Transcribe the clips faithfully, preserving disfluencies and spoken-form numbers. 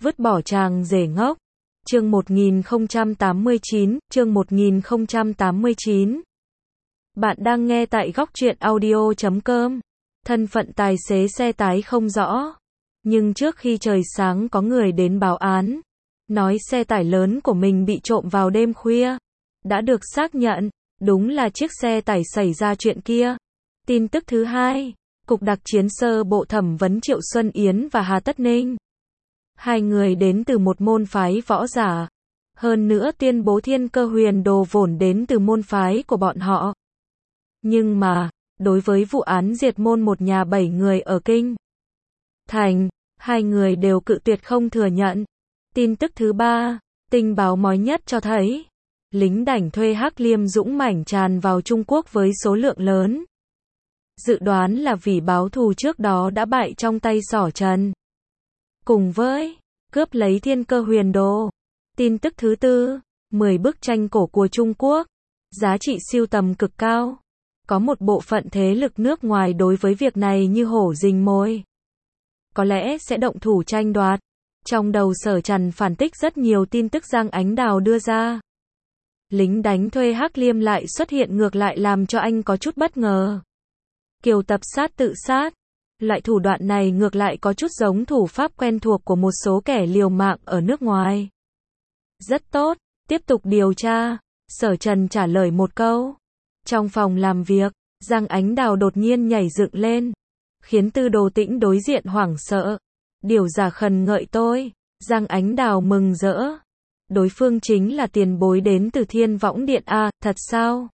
Vứt bỏ chàng rể ngốc. Chương một nghìn không trăm tám mươi chín, chương một nghìn không trăm tám mươi chín. Bạn đang nghe tại góc truyện audio chấm com. Thân phận tài xế xe tải không rõ. Nhưng trước khi trời sáng có người đến báo án, nói xe tải lớn của mình bị trộm vào đêm khuya. Đã được xác nhận, đúng là chiếc xe tải xảy ra chuyện kia. Tin tức thứ hai, Cục Đặc chiến sơ bộ thẩm vấn Triệu Xuân Yến và Hà Tất Ninh. Hai người đến từ một môn phái võ giả. Hơn nữa tuyên bố thiên cơ huyền đồ vốn đến từ môn phái của bọn họ. Nhưng mà, đối với vụ án diệt môn một nhà bảy người ở Kinh Thành, hai người đều cự tuyệt không thừa nhận. Tin tức thứ ba, tình báo mới nhất cho thấy, lính đảnh thuê Hắc Liêm dũng mãnh tràn vào Trung Quốc với số lượng lớn. Dự đoán là vì báo thù trước đó đã bại trong tay Sở Trần. Cùng với cướp lấy thiên cơ huyền đồ. Tin tức thứ tư, mười bức tranh cổ của Trung Quốc, giá trị sưu tầm cực cao. Có một bộ phận thế lực nước ngoài đối với việc này như hổ rình mồi. Có lẽ sẽ động thủ tranh đoạt. Trong đầu Sở Trần phản tích rất nhiều tin tức Giang Ánh Đào đưa ra. Lính đánh thuê Hắc Liêm lại xuất hiện ngược lại làm cho anh có chút bất ngờ. Kiều tập sát tự sát. Loại thủ đoạn này ngược lại có chút giống thủ pháp quen thuộc của một số kẻ liều mạng ở nước ngoài. Rất tốt, tiếp tục điều tra. Sở Trần trả lời một câu. Trong phòng làm việc, Giang Ánh Đào đột nhiên nhảy dựng lên, khiến Tư Đồ Tĩnh đối diện hoảng sợ. Điều giả khẩn ngợi tôi. Giang Ánh Đào mừng rỡ. Đối phương chính là tiền bối đến từ Thiên Võng Điện à, thật sao?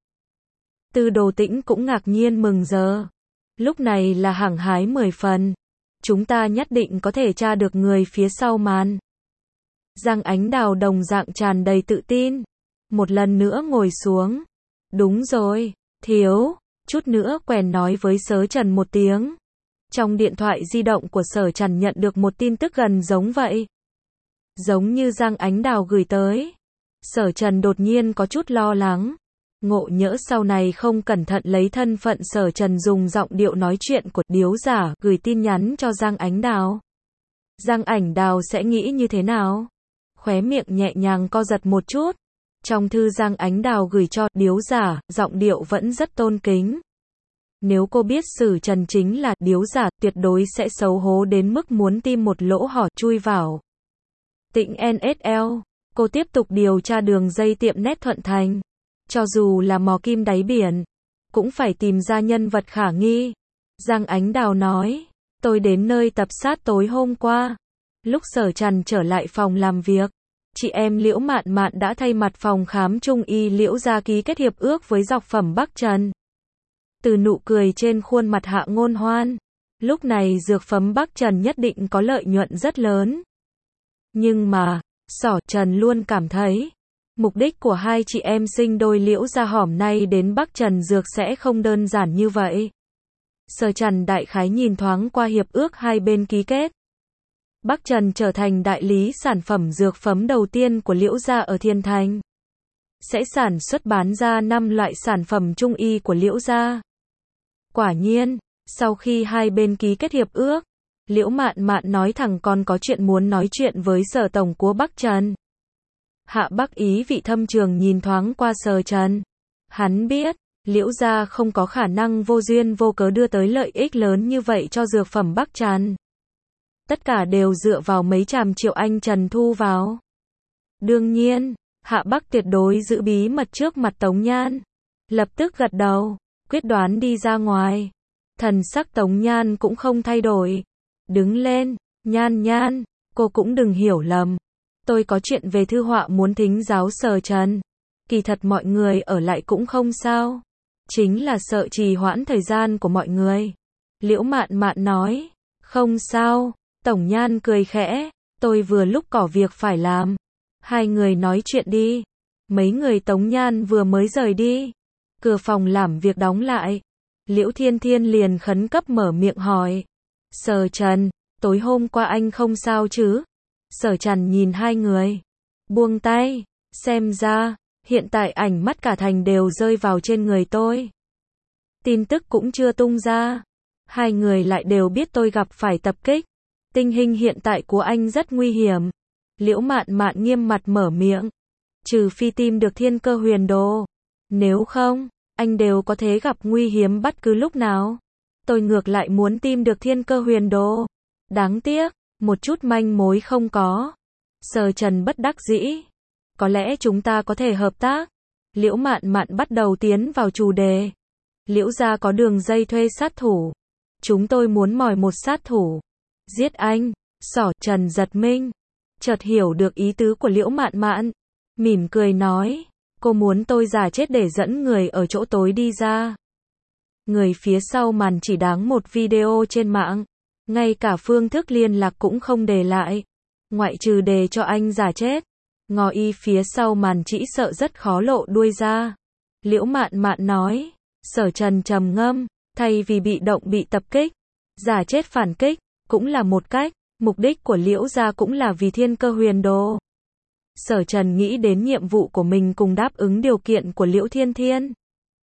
Tư Đồ Tĩnh cũng ngạc nhiên mừng rỡ. Lúc này là hăng hái mười phần. Chúng ta nhất định có thể tra được người phía sau màn. Giang Ánh Đào đồng dạng tràn đầy tự tin. Một lần nữa ngồi xuống. Đúng rồi, thiếu, chút nữa quèn nói với Sở Trần một tiếng. Trong điện thoại di động của Sở Trần nhận được một tin tức gần giống vậy. Giống như Giang Ánh Đào gửi tới. Sở Trần đột nhiên có chút lo lắng. Ngộ nhỡ sau này không cẩn thận lấy thân phận Sở Trần dùng giọng điệu nói chuyện của điếu giả gửi tin nhắn cho Giang Ánh Đào. Giang Ánh Đào sẽ nghĩ như thế nào? Khóe miệng nhẹ nhàng co giật một chút. Trong thư Giang Ánh Đào gửi cho điếu giả, giọng điệu vẫn rất tôn kính. Nếu cô biết Sử Trần chính là điếu giả, tuyệt đối sẽ xấu hổ đến mức muốn tìm một lỗ hổng chui vào. Tịnh en ét lờ, cô tiếp tục điều tra đường dây tiệm nét Thuận Thành. Cho dù là mò kim đáy biển, cũng phải tìm ra nhân vật khả nghi. Giang Ánh Đào nói, tôi đến nơi tập sát tối hôm qua. Lúc Sở Trần trở lại phòng làm việc, chị em Liễu Mạn Mạn đã thay mặt phòng khám Trung y Liễu gia ký kết hiệp ước với dược phẩm Bắc Trần. Từ nụ cười trên khuôn mặt Hạ Ngôn Hoan, lúc này dược phẩm Bắc Trần nhất định có lợi nhuận rất lớn. Nhưng mà, Sở Trần luôn cảm thấy, mục đích của hai chị em sinh đôi Liễu gia hòm nay đến Bắc Trần Dược sẽ không đơn giản như vậy. Sở Trần đại khái nhìn thoáng qua hiệp ước hai bên ký kết. Bắc Trần trở thành đại lý sản phẩm dược phẩm đầu tiên của Liễu gia ở Thiên Thành. Sẽ sản xuất bán ra năm loại sản phẩm trung y của Liễu gia. Quả nhiên, sau khi hai bên ký kết hiệp ước, Liễu Mạn Mạn nói thẳng còn có chuyện muốn nói chuyện với Sở tổng của Bắc Trần. Hạ Bắc ý vị thâm trường nhìn thoáng qua Sở Trần. Hắn biết, Liễu gia không có khả năng vô duyên vô cớ đưa tới lợi ích lớn như vậy cho dược phẩm Bắc Trần. Tất cả đều dựa vào mấy trăm triệu anh Trần thu vào. Đương nhiên, Hạ Bắc tuyệt đối giữ bí mật trước mặt Tống Nhan. Lập tức gật đầu, quyết đoán đi ra ngoài. Thần sắc Tống Nhan cũng không thay đổi. Đứng lên, Nhan Nhan, cô cũng đừng hiểu lầm. Tôi có chuyện về thư họa muốn thính giáo Sở Trần. Kỳ thật mọi người ở lại cũng không sao. Chính là sợ trì hoãn thời gian của mọi người. Liễu Mạn Mạn nói, không sao. Tổng Nhan cười khẽ, tôi vừa lúc có việc phải làm. Hai người nói chuyện đi. Mấy người Tống Nhan vừa mới rời đi. Cửa phòng làm việc đóng lại. Liễu Thiên Thiên liền khẩn cấp mở miệng hỏi. Sở Trần, tối hôm qua anh không sao chứ? Sở Trần nhìn hai người. Buông tay, xem ra, hiện tại ảnh mắt cả thành đều rơi vào trên người tôi. Tin tức cũng chưa tung ra. Hai người lại đều biết tôi gặp phải tập kích. Tình hình hiện tại của anh rất nguy hiểm. Liễu Mạn Mạn nghiêm mặt mở miệng. Trừ phi tìm được thiên cơ huyền đồ. Nếu không, anh đều có thể gặp nguy hiểm bất cứ lúc nào. Tôi ngược lại muốn tìm được thiên cơ huyền đồ. Đáng tiếc, một chút manh mối không có. Sở Trần bất đắc dĩ. Có lẽ chúng ta có thể hợp tác. Liễu Mạn Mạn bắt đầu tiến vào chủ đề. Liễu gia có đường dây thuê sát thủ. Chúng tôi muốn mời một sát thủ. Giết anh. Sở Trần giật mình. Chợt hiểu được ý tứ của Liễu Mạn Mạn. Mỉm cười nói. Cô muốn tôi giả chết để dẫn người ở chỗ tối đi ra. Người phía sau màn chỉ đáng một video trên mạng. Ngay cả phương thức liên lạc cũng không để lại. Ngoại trừ để cho anh giả chết. Ngò y phía sau màn chỉ sợ rất khó lộ đuôi ra. Liễu Mạn Mạn nói. Sở Trần trầm ngâm. Thay vì bị động bị tập kích, giả chết phản kích, cũng là một cách. Mục đích của Liễu gia cũng là vì thiên cơ huyền đồ. Sở Trần nghĩ đến nhiệm vụ của mình cùng đáp ứng điều kiện của Liễu Thiên Thiên.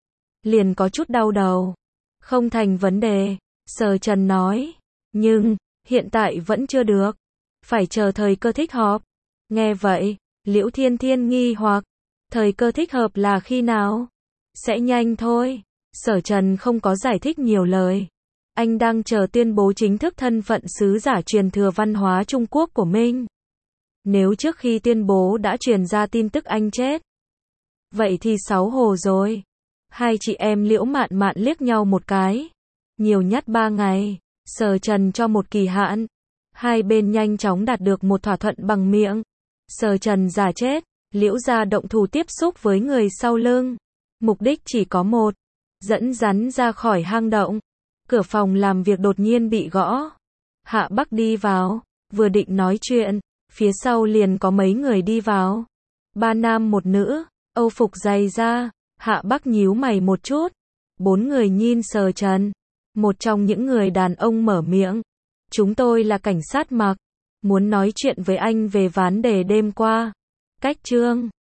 Liền có chút đau đầu. Không thành vấn đề, Sở Trần nói. Nhưng, hiện tại vẫn chưa được. Phải chờ thời cơ thích hợp. Nghe vậy, Liễu Thiên Thiên nghi hoặc. Thời cơ thích hợp là khi nào? Sẽ nhanh thôi. Sở Trần không có giải thích nhiều lời. Anh đang chờ tuyên bố chính thức thân phận sứ giả truyền thừa văn hóa Trung Quốc của mình. Nếu trước khi tuyên bố đã truyền ra tin tức anh chết, vậy thì xấu hổ rồi. Hai chị em Liễu Mạn Mạn liếc nhau một cái. Nhiều nhất ba ngày, Sở Trần cho một kỳ hạn. Hai bên nhanh chóng đạt được một thỏa thuận bằng miệng. Sở Trần giả chết, Liễu gia động thủ tiếp xúc với người sau lưng. Mục đích chỉ có một, dẫn rắn ra khỏi hang động. Cửa phòng làm việc đột nhiên bị gõ. Hạ Bắc đi vào, vừa định nói chuyện, phía sau liền có mấy người đi vào. Ba nam một nữ, Âu phục dày da. Hạ Bắc nhíu mày một chút. Bốn người nhìn Sở Trần. Một trong những người đàn ông mở miệng. Chúng tôi là cảnh sát mặc. Muốn nói chuyện với anh về vấn đề đêm qua. Cách chương